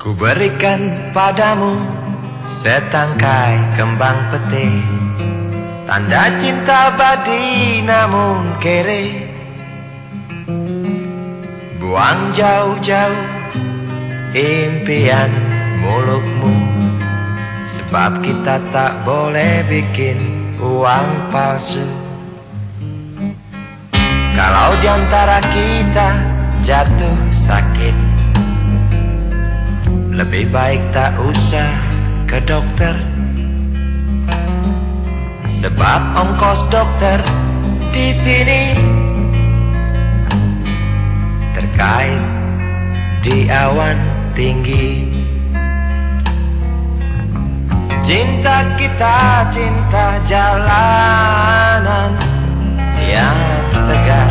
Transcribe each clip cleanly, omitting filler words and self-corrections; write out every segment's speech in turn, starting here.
Ku berikan padamu setangkai kembang pete, tanda cinta abadi namun kere. Buang jauh-jauh impian mulukmu, sebab kita tak boleh bikin uang palsu. Kalau diantara kita jatuh sakit, lebih baik tak usah ke dokter, sebab ongkos dokter di sini terkait di awan tinggi. Cinta kita cinta jalanan yang tegar,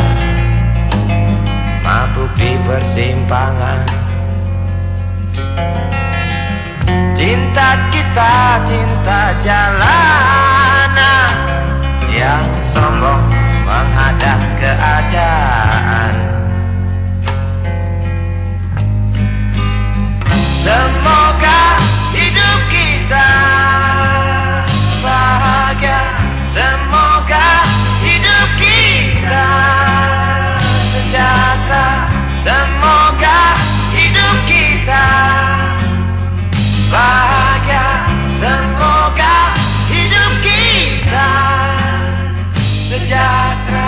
mabuk di persimpangan. Cinta kita cinta jalanan yang sombong menghadap keadaan. Semoga hidup kita bahagia, semoga hidup kita sejahtera, semoga hidup kita bahagia, semoga hidup kita sejahtera.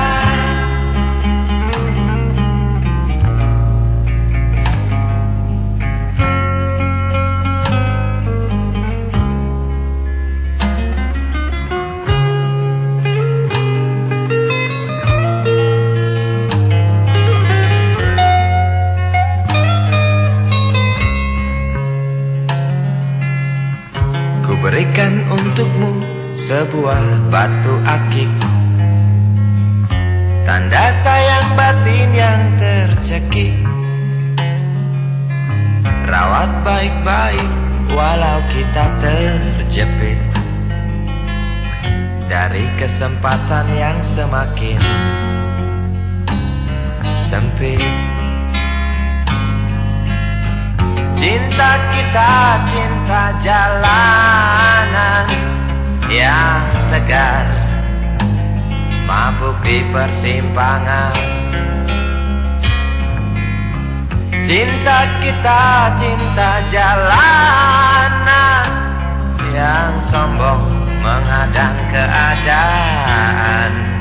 Berikan untukmu sebuah batu akik, tanda sayang batin yang tercekik. Rawat baik-baik walau kita terjepit dari kesempatan yang semakin sempit. Cinta kita cinta jalanan yang tegar, mabuk di persimpangan. Cinta kita cinta jalanan yang sombong menghadang keadaan.